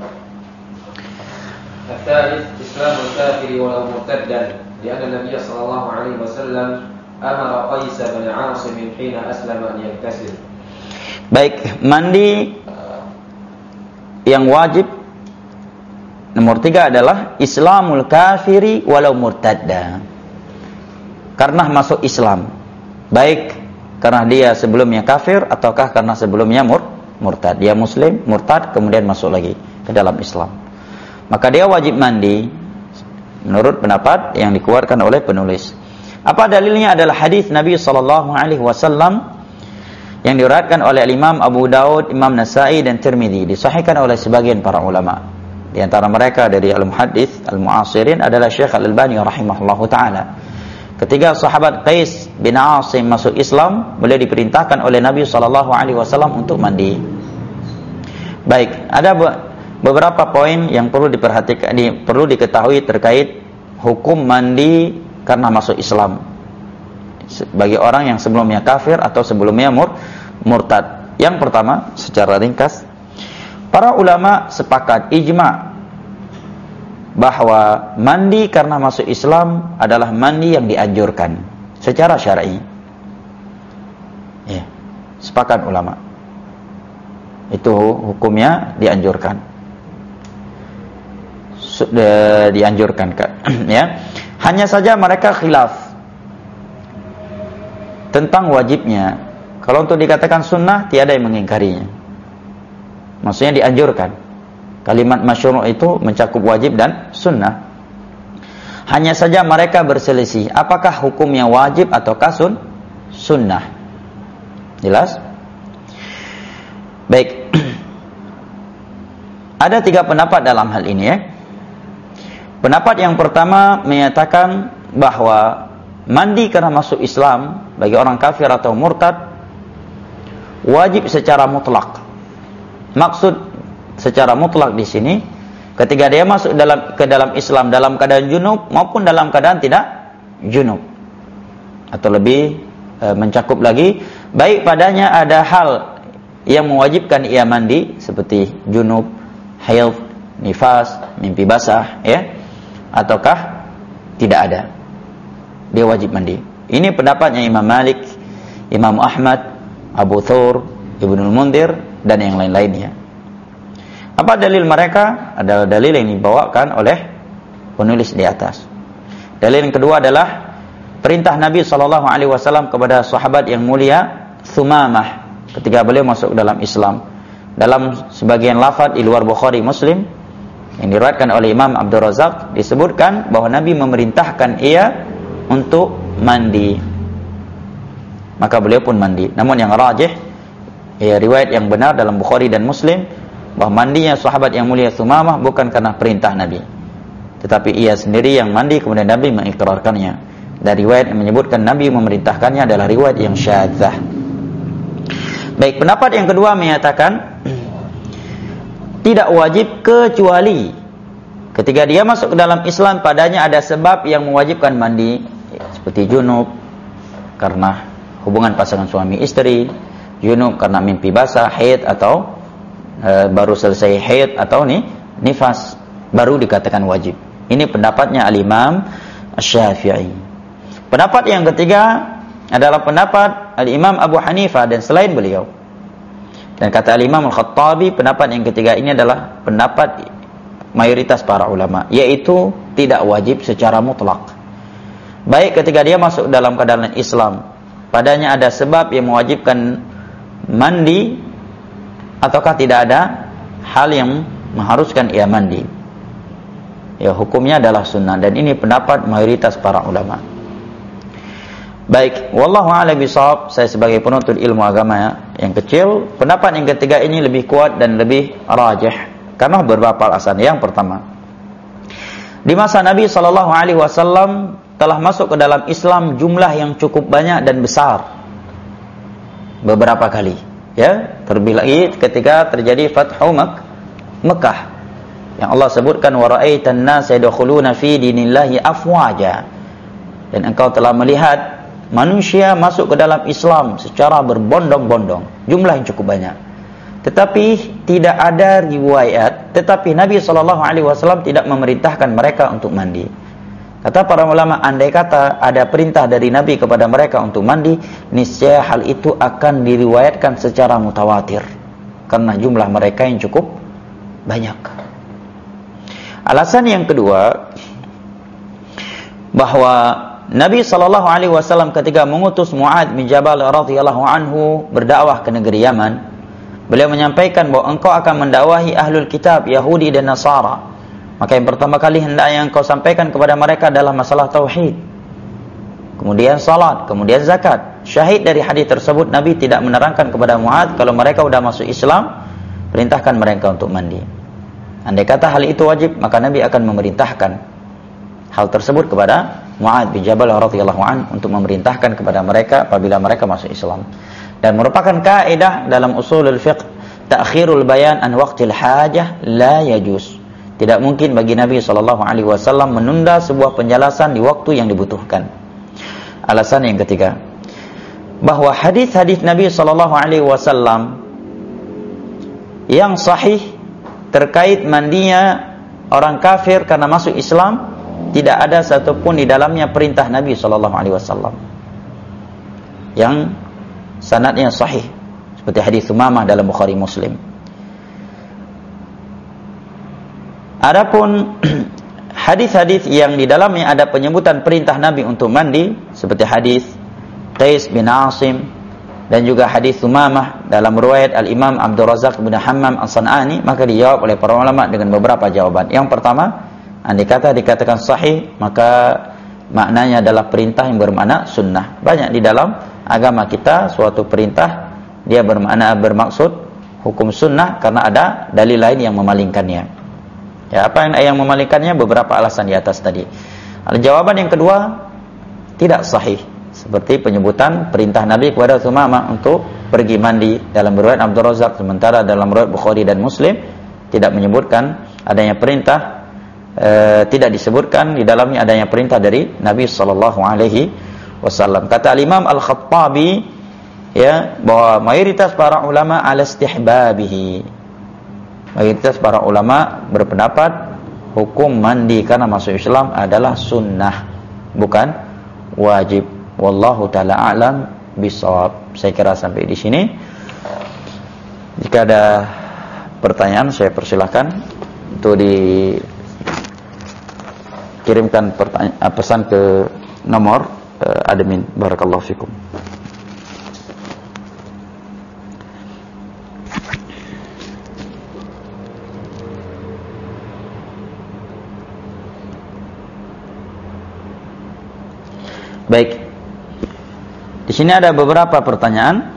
الثالث إسلام الكافر ولو مرتدا لأن النبي صلى الله عليه وسلم أمر قيس بن عاصم حين أسلم أن يغتسل. Baik, mandi yang wajib nomor tiga adalah Islamul kafiri walau murtadda, karena masuk Islam, baik karena dia sebelumnya kafir ataukah karena sebelumnya mur, murtad. Dia muslim, murtad, kemudian masuk lagi ke dalam Islam, maka dia wajib mandi menurut pendapat yang dikeluarkan oleh penulis. Apa dalilnya? Adalah hadis Nabi sallallahu alaihi wasallam yang diriwayatkan oleh Imam Abu Daud, Imam Nasa'i dan Tirmidzi, disahihkan oleh sebagian para ulama. Di antara mereka dari al-muhaddits al-mu'asirin adalah Syekh Al-Albani rahimahullahu taala. Ketika sahabat Qais bin Asim masuk Islam, beliau diperintahkan oleh Nabi sallallahu alaihi wasallam untuk mandi. Baik, ada beberapa poin yang perlu diperhatikan, di, perlu diketahui terkait hukum mandi karena masuk Islam bagi orang yang sebelumnya kafir atau sebelumnya mur, murtad. Yang pertama, secara ringkas, para ulama sepakat ijma bahwa mandi karena masuk Islam adalah mandi yang dianjurkan secara syar'i. Ya, sepakat ulama. Itu hukumnya dianjurkan. Sudah dianjurkan, ya. Hanya saja mereka khilaf tentang wajibnya. Kalau untuk dikatakan sunnah, tiada yang mengingkarinya. Maksudnya dianjurkan. Kalimat masyru' itu mencakup wajib dan sunnah. Hanya saja mereka berselisih, apakah hukumnya wajib ataukah sun sunnah. Jelas? Baik. Ada tiga pendapat dalam hal ini, ya. Pendapat yang pertama menyatakan bahwa mandi karena masuk Islam bagi orang kafir atau murtad wajib secara mutlak. Maksud secara mutlak di sini, ketika dia masuk dalam ke dalam Islam dalam keadaan junub maupun dalam keadaan tidak junub, atau lebih e, mencakup lagi, baik padanya ada hal yang mewajibkan ia mandi seperti junub, haid, nifas, mimpi basah, ya, ataukah tidak ada, dia wajib mandi. Ini pendapatnya Imam Malik, Imam Ahmad, Abu Thawr, Ibnul Mundhir dan yang lain-lainnya. Apa dalil mereka? Adalah dalil yang dibawakan oleh penulis di atas. Dalil yang kedua adalah perintah Nabi sallallahu alaihi wasallam kepada sahabat yang mulia Thumamah ketika beliau masuk dalam Islam. Dalam sebagian lafaz di luar Bukhari Muslim yang diriwayatkan oleh Imam Abdul Razak disebutkan bahwa Nabi memerintahkan ia untuk mandi. Maka beliau pun mandi. Namun yang rajih, ya, riwayat yang benar dalam Bukhari dan Muslim bahwa mandinya sahabat yang mulia Thumamah bukan karena perintah Nabi, tetapi ia sendiri yang mandi kemudian Nabi mengikrarkannya. Dan riwayat yang menyebutkan Nabi memerintahkannya adalah riwayat yang syadzah. Baik, pendapat yang kedua menyatakan tidak wajib kecuali ketika dia masuk ke dalam Islam padanya ada sebab yang mewajibkan mandi, seperti junub karena hubungan pasangan suami istri, junub karena mimpi basah, haid atau e, baru selesai haid atau nih nifas, baru dikatakan wajib. Ini pendapatnya Al-Imam Asy-Syafi'i. Pendapat yang ketiga adalah pendapat Al-Imam Abu Hanifah dan selain beliau. Dan kata Al-Imam Al-Khattabi, pendapat yang ketiga ini adalah pendapat mayoritas para ulama, yaitu tidak wajib secara mutlak. Baik ketika dia masuk dalam keadaan Islam, padanya ada sebab yang mewajibkan mandi, ataukah tidak ada hal yang mengharuskan ia mandi. Ya, hukumnya adalah sunnah, dan ini pendapat mayoritas para ulama. Baik, wallahu a'lam bishawab. Saya sebagai penuntut ilmu agama yang kecil, pendapat yang ketiga ini lebih kuat dan lebih rajih karena beberapa alasan. Yang pertama, di masa Nabi sallallahu alaihi wasallam telah masuk ke dalam Islam jumlah yang cukup banyak dan besar beberapa kali, ya, terlebih lagi ketika terjadi Fathu Mek Mekah yang Allah sebutkan wa ra'aitan nas yadkhuluna fi dinillahi afwaja, dan engkau telah melihat manusia masuk ke dalam Islam secara berbondong-bondong, jumlah yang cukup banyak. Tetapi tidak ada riwayat, tetapi Nabi sallallahu alaihi wasallam tidak memerintahkan mereka untuk mandi. Kata para ulama, andai kata ada perintah dari Nabi kepada mereka untuk mandi, niscaya hal itu akan diriwayatkan secara mutawatir karena jumlah mereka yang cukup banyak. Alasan yang kedua, bahwa Nabi sallallahu alaihi wasallam ketika mengutus Mu'adz bin Jabal radhiyallahu anhu berdakwah ke negeri Yaman, beliau menyampaikan bahwa engkau akan mendakwahi ahlul kitab Yahudi dan Nasara. Maka yang pertama kali hendaknya engkau sampaikan kepada mereka adalah masalah tauhid, kemudian salat, kemudian zakat. Syahid dari hadis tersebut, Nabi tidak menerangkan kepada Mu'adz kalau mereka sudah masuk Islam, perintahkan mereka untuk mandi. Andai kata hal itu wajib, maka Nabi akan memerintahkan hal tersebut kepada Mu'adz bin Jabal radhiyallahu anhu untuk memerintahkan kepada mereka apabila mereka masuk Islam. Dan merupakan kaidah dalam usulul fiqh, ta'khirul bayan an waqtil hajah la yajuz. Tidak mungkin bagi Nabi sallallahu alaihi wasallam menunda sebuah penjelasan di waktu yang dibutuhkan. Alasan yang ketiga, bahwa hadis-hadis Nabi sallallahu alaihi wasallam yang sahih terkait mandinya orang kafir karena masuk Islam, tidak ada satupun di dalamnya perintah Nabi sallallahu alaihi wasallam yang sanadnya sahih, seperti hadis Thumamah dalam Bukhari Muslim. Adapun hadis-hadis yang di dalamnya ada penyebutan perintah Nabi untuk mandi, seperti hadis Qais bin Asim dan juga hadis Thumamah dalam riwayat Al-Imam Abdul Razak bin Hammam As-San'ani, maka dijawab oleh para ulama dengan beberapa jawaban. Yang pertama, andai kata dikatakan sahih, maka maknanya adalah perintah yang bermakna sunnah. Banyak di dalam agama kita suatu perintah dia bermakna bermaksud hukum sunnah karena ada dalil lain yang memalingkannya. Ya, apa yang yang memalingkannya? Beberapa alasan di atas tadi. Jawaban yang kedua, tidak sahih, seperti penyebutan perintah Nabi kepada Thumamah untuk pergi mandi dalam riwayat Abdul Razak, sementara dalam riwayat Bukhari dan Muslim tidak menyebutkan adanya perintah. E, tidak disebutkan di dalamnya adanya perintah dari Nabi sallallahu alaihi wasallam. Kata Al-Imam Al-Khattabi, ya, bahwa mayoritas para ulama ala istihbabihi. Mayoritas para ulama berpendapat hukum mandi karena masuk Islam adalah sunnah, bukan wajib. Wallahu taala a'lam bishawab. Saya kira sampai di sini. Jika ada pertanyaan, saya persilahkan untuk di kirimkan pertanyaan, pesan ke nomor uh, admin. Barakallahu fikum. Baik. Di sini ada beberapa pertanyaan.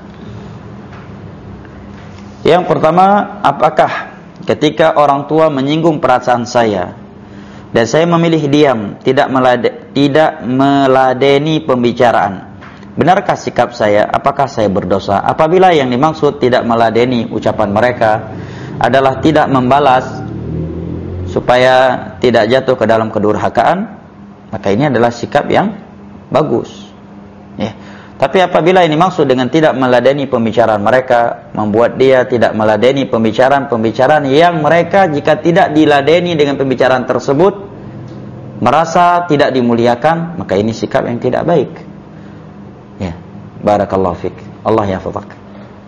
Yang pertama, apakah ketika orang tua menyinggung perasaan saya dan saya memilih diam, tidak melade, tidak meladeni pembicaraan, benarkah sikap saya? Apakah saya berdosa? Apabila yang dimaksud tidak meladeni ucapan mereka adalah tidak membalas supaya tidak jatuh ke dalam kedurhakaan, maka ini adalah sikap yang bagus. Ya. Tapi apabila ini maksud dengan tidak meladeni pembicaraan mereka, membuat dia tidak meladeni pembicaraan-pembicaraan yang mereka jika tidak diladeni dengan pembicaraan tersebut merasa tidak dimuliakan, maka ini sikap yang tidak baik. Ya, barakallahu fik. Allah yahfazak.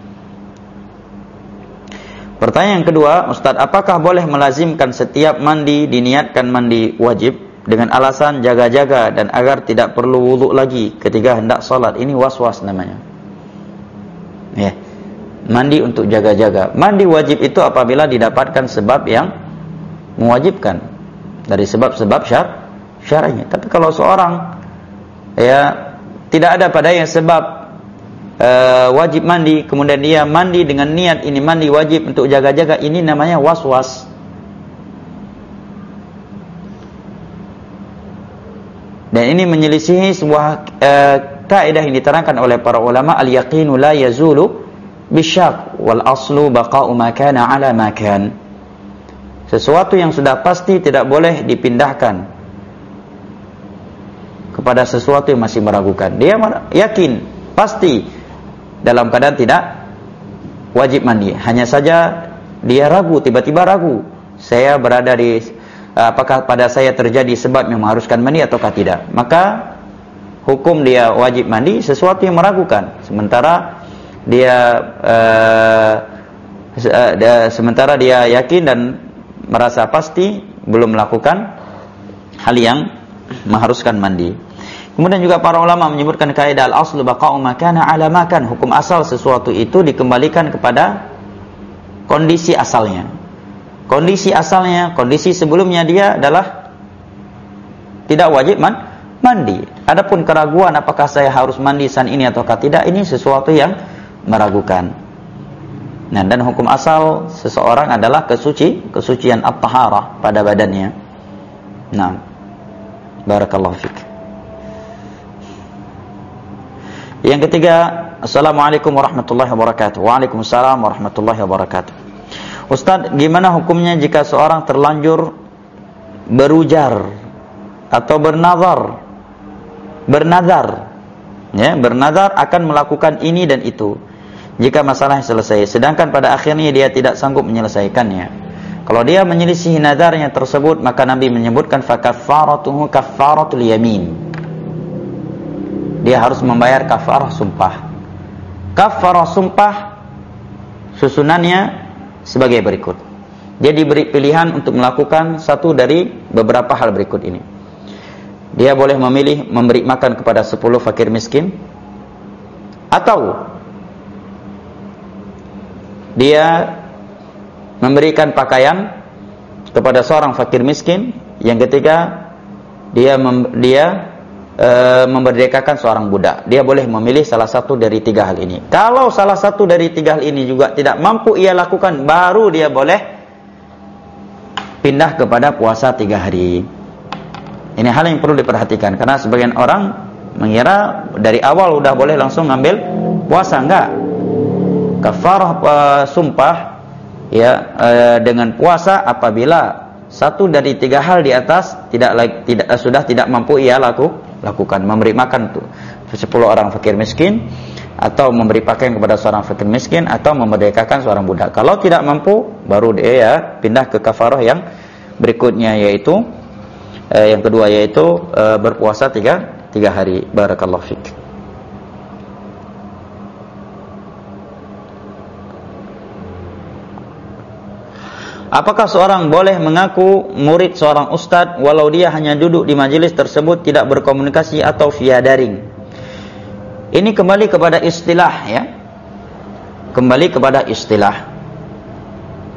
Pertanyaan kedua, Ustaz, apakah boleh melazimkan setiap mandi diniatkan mandi wajib dengan alasan jaga-jaga dan agar tidak perlu wudhu lagi ketika hendak salat? Ini was-was namanya. Ya. Mandi untuk jaga-jaga. Mandi wajib itu apabila didapatkan sebab yang mewajibkan dari sebab-sebab syar syar'inya. Tapi kalau seorang ya tidak ada padanya sebab uh, wajib mandi, kemudian dia mandi dengan niat ini mandi wajib untuk jaga-jaga, ini namanya was-was. Dan ini menyelisihi sebuah uh, kaidah yang diterangkan oleh para ulama, al-yaqinu la yazulu bisyak wal aslu baqa'u ma kana ala ma kan. Sesuatu yang sudah pasti tidak boleh dipindahkan kepada sesuatu yang masih meragukan. Dia yakin pasti dalam keadaan tidak wajib mandi, hanya saja dia ragu, tiba-tiba ragu, saya berada di apakah pada saya terjadi sebab yang mengharuskan mandi ataukah tidak, maka hukum dia wajib mandi sesuatu yang meragukan, sementara dia uh, uh, sementara dia yakin dan merasa pasti belum melakukan hal yang mengharuskan mandi. Kemudian juga para ulama menyebutkan kaidah al-aslu baqa'u ma kana 'ala ma kan. Hukum asal sesuatu itu dikembalikan kepada kondisi asalnya. Kondisi asalnya, kondisi sebelumnya dia adalah tidak wajib man, mandi. Adapun keraguan apakah saya harus mandi saat ini ataukah tidak, ini sesuatu yang meragukan. Nah, dan hukum asal seseorang adalah kesuci, kesucian at-taharah pada badannya. Nah, barakallahu fik. Yang ketiga, assalamualaikum warahmatullahi wabarakatuh. Waalaikumsalam warahmatullahi wabarakatuh. Ustaz, gimana hukumnya jika seorang terlanjur berujar atau bernazar, bernazar, ya, bernazar akan melakukan ini dan itu jika masalahnya selesai, sedangkan pada akhirnya dia tidak sanggup menyelesaikannya. Kalau dia menyelisihi nazarnya tersebut, maka Nabi menyebutkan fakaffaratuhu kaffaratul yamin. Dia harus membayar kafarah sumpah. Kafarah sumpah susunannya sebagai berikut. Dia diberi pilihan untuk melakukan satu dari beberapa hal berikut ini. Dia boleh memilih memberi makan kepada sepuluh fakir miskin, atau dia memberikan pakaian kepada seorang fakir miskin. Yang ketiga, dia mem- dia e, memerdekakan seorang budak. Dia boleh memilih salah satu dari tiga hal ini. Kalau salah satu dari tiga hal ini juga tidak mampu ia lakukan, baru dia boleh pindah kepada puasa tiga hari. Ini hal yang perlu diperhatikan, karena sebagian orang mengira dari awal udah boleh langsung ngambil puasa. Enggak. Kafarah uh, sumpah ya uh, dengan puasa apabila satu dari tiga hal di atas tidak tidak uh, sudah tidak mampu ia laku, lakukan. Memberi makan tuh sepuluh orang fakir miskin, atau memberi pakaian kepada seorang fakir miskin, atau memerdekakan seorang budak. Kalau tidak mampu, baru dia ya pindah ke kafarah yang berikutnya, yaitu uh, yang kedua yaitu uh, berpuasa tiga tiga hari. Barakallahu fik. Apakah seorang boleh mengaku murid seorang ustadz walau dia hanya duduk di majelis tersebut, tidak berkomunikasi atau via daring? Ini kembali kepada istilah ya. Kembali kepada istilah.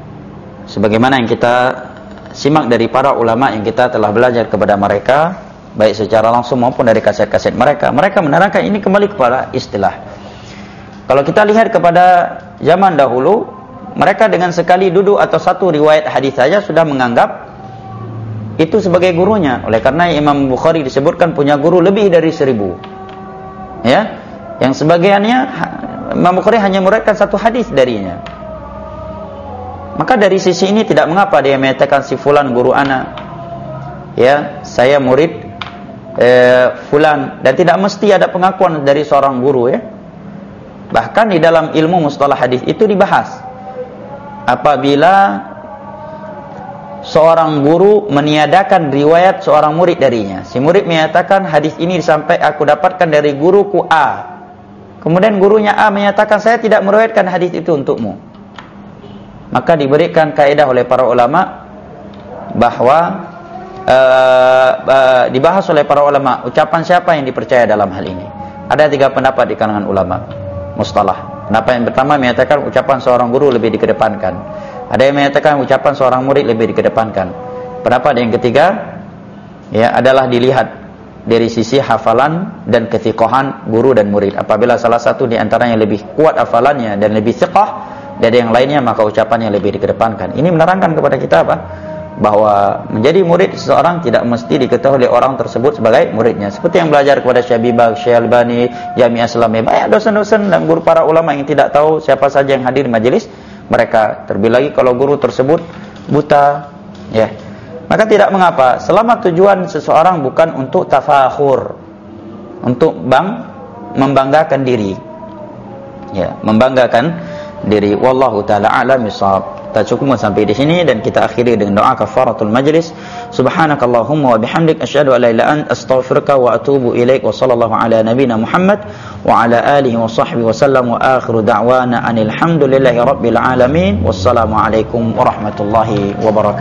Sebagaimana yang kita simak dari para ulama yang kita telah belajar kepada mereka, baik secara langsung maupun dari kaset-kaset mereka. Mereka menerangkan ini kembali kepada istilah. Kalau kita lihat kepada zaman dahulu, mereka dengan sekali duduk atau satu riwayat hadis saja sudah menganggap itu sebagai gurunya. Oleh karena Imam Bukhari disebutkan punya guru lebih dari seribu. Ya, yang sebagiannya Imam Bukhari hanya meriwayatkan satu hadis darinya. Maka dari sisi ini tidak mengapa dia menyatakan si fulan guru ana. Ya, saya murid eh, fulan, dan tidak mesti ada pengakuan dari seorang guru ya. Bahkan di dalam ilmu mustalah hadis itu dibahas. Apabila seorang guru meniadakan riwayat seorang murid darinya. Si murid menyatakan hadis ini sampai aku dapatkan dari guruku A. Kemudian gurunya A menyatakan saya tidak meriwayatkan hadis itu untukmu. Maka diberikan kaidah oleh para ulama bahwa uh, uh, dibahas oleh para ulama ucapan siapa yang dipercaya dalam hal ini. Ada tiga pendapat di kalangan ulama mustalah. Pendapat yang pertama menyatakan ucapan seorang guru lebih dikedepankan. Ada yang menyatakan ucapan seorang murid lebih dikedepankan. Pendapat yang ketiga ya adalah dilihat dari sisi hafalan dan kethiqahan guru dan murid. Apabila salah satu di antaranya lebih kuat hafalannya dan lebih thiqah dari yang lainnya, maka ucapannya lebih dikedepankan. Ini menerangkan kepada kita apa? Bahwa menjadi murid seseorang tidak mesti diketahui oleh orang tersebut sebagai muridnya. Seperti yang belajar kepada Syabibah, Syalbani, Jami' Aslamiyah. Banyak dosen-dosen dan guru para ulama yang tidak tahu siapa saja yang hadir di majelis mereka. Terlebih lagi kalau guru tersebut buta, ya. Maka tidak mengapa selama tujuan seseorang bukan untuk tafakhur, untuk bang membanggakan diri. Ya, membanggakan diri. Wallahu taala a'lam bissawab. Kita cukup sampai di sini dan kita akhiri dengan doa kafaratul majlis. Subhanakallahumma wa bihamdik asyhadu an la ilaha illa anta astaghfiruka wa atubu ilaik. Wa sallallahu ala nabiyyina Muhammad wa ala alihi wa sahbihi wa sallam. Wa akhiru da'wana anil hamdulillahi rabbil alamin. Wassalamu alaikum warahmatullahi wabarakatuh.